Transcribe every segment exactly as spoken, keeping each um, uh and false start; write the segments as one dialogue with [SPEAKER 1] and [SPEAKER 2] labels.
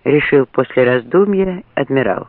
[SPEAKER 1] решил после раздумья адмирал.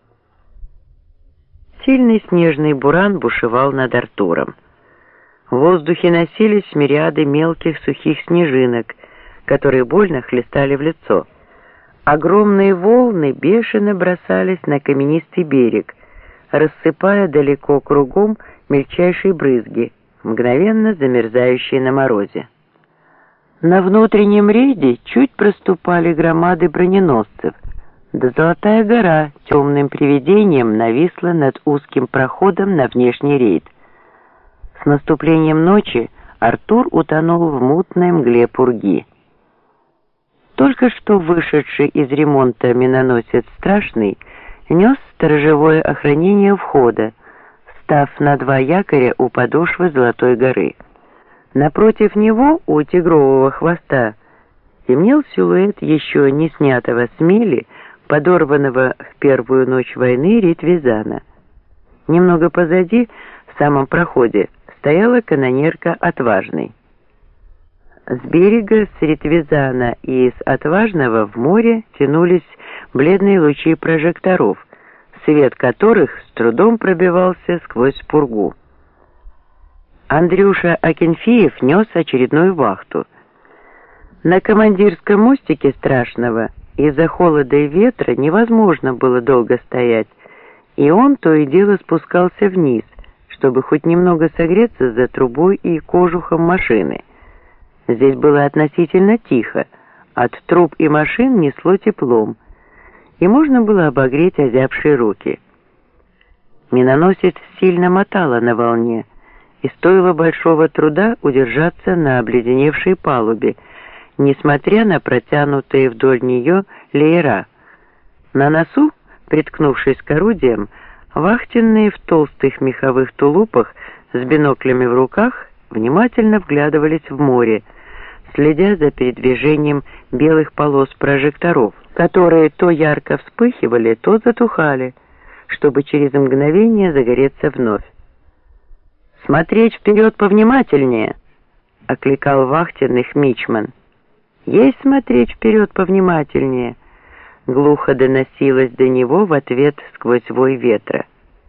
[SPEAKER 1] Сильный снежный буран бушевал над Артуром. В воздухе носились мириады мелких сухих снежинок, которые больно хлестали в лицо. Огромные волны бешено бросались на каменистый берег, рассыпая далеко кругом мельчайшие брызги, мгновенно замерзающие на морозе. На внутреннем рейде чуть проступали громады броненосцев, да Золотая гора темным привидением нависла над узким проходом на внешний рейд. С наступлением ночи Артур утонул в мутной мгле пурги. Только что вышедший из ремонта миноносец «Страшный» нес сторожевое охранение входа, став на два якоря у подошвы Золотой горы. Напротив него, у тигрового хвоста, темнел силуэт еще не снятого с мели, подорванного в первую ночь войны Ритвизана. Немного позади, в самом проходе, стояла канонерка «Отважный». С берега, с Ритвизана и с Отважного в море тянулись бледные лучи прожекторов, свет которых с трудом пробивался сквозь пургу. Андрюша Акинфеев нес очередную вахту. На командирском мостике Страшного из-за холода и ветра невозможно было долго стоять, и он то и дело спускался вниз, чтобы хоть немного согреться за трубой и кожухом машины. Здесь было относительно тихо, от труб и машин несло теплом, и можно было обогреть озябшие руки. Миноносец сильно мотало на волне, и стоило большого труда удержаться на обледеневшей палубе, несмотря на протянутые вдоль нее леера. На носу, приткнувшись к орудиям, вахтенные в толстых меховых тулупах с биноклями в руках внимательно вглядывались в море, следя за передвижением белых полос прожекторов, которые то ярко вспыхивали, то затухали, чтобы через мгновение загореться вновь. «Смотреть вперед повнимательнее!» — окликал вахтенных мичман. «Есть смотреть вперед повнимательнее!» — глухо доносилось до него в ответ сквозь вой ветра.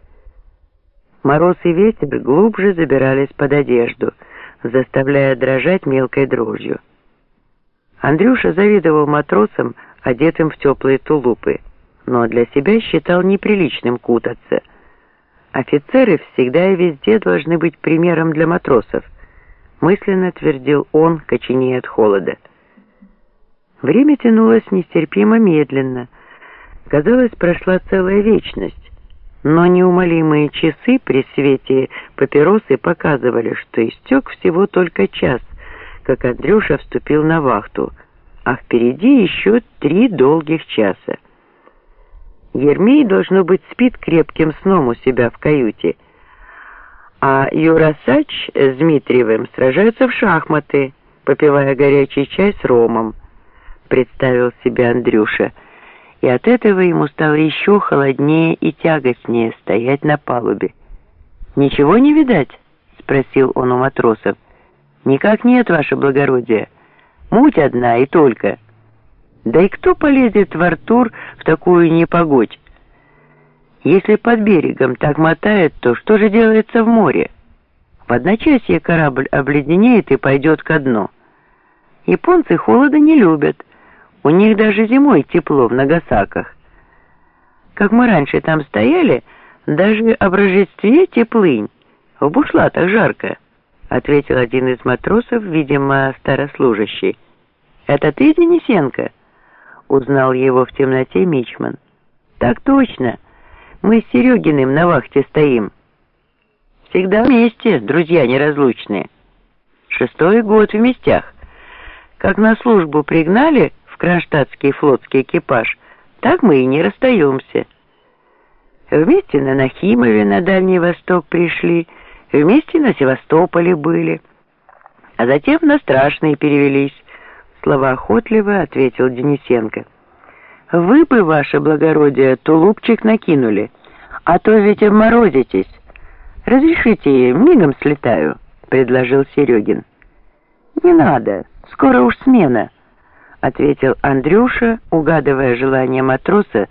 [SPEAKER 1] Мороз и ветер глубже забирались под одежду, заставляя дрожать мелкой дрожью. Андрюша завидовал матросам, одетым в теплые тулупы, но для себя считал неприличным кутаться. Офицеры всегда и везде должны быть примером для матросов, мысленно твердил он, коченея от холода. Время тянулось нестерпимо медленно. Казалось, прошла целая вечность, но неумолимые часы при свете папиросы показывали, что истек всего только час, как Андрюша вступил на вахту, а впереди еще три долгих часа. Ермей, должно быть, спит крепким сном у себя в каюте, а Юрасач с Дмитриевым сражаются в шахматы, попивая горячий чай с ромом, представил себе Андрюша, и от этого ему стало еще холоднее и тягостнее стоять на палубе. «Ничего не видать?» — спросил он у матросов. «Никак нет, ваше благородие. Муть одна и только. Да и кто полезет в Артур в такую непогодь? Если под берегом так мотает, то что же делается в море? В одночасье корабль обледенеет и пойдет ко дну. Японцы холода не любят. У них даже зимой тепло в Нагасаках. Как мы раньше там стояли, даже об Рождестве теплынь, в бушлатах жарко», — ответил один из матросов, видимо, старослужащий. «Это ты, Денисенко?» — узнал его в темноте мичман. «Так точно. Мы с Серегиным на вахте стоим. Всегда вместе, друзья неразлучные. Шестой год в местях. Как на службу пригнали в кронштадтский флотский экипаж, так мы и не расстаемся. Вместе на Нахимове на Дальний Восток пришли, вместе на Севастополе были, а затем на Страшные перевелись», — словоохотливо ответил Денисенко. «Вы бы, ваше благородие, тулупчик накинули, а то ведь обморозитесь. Разрешите, мигом слетаю», — предложил Серегин. «Не надо, скоро уж смена», — ответил Андрюша, угадывая желание матроса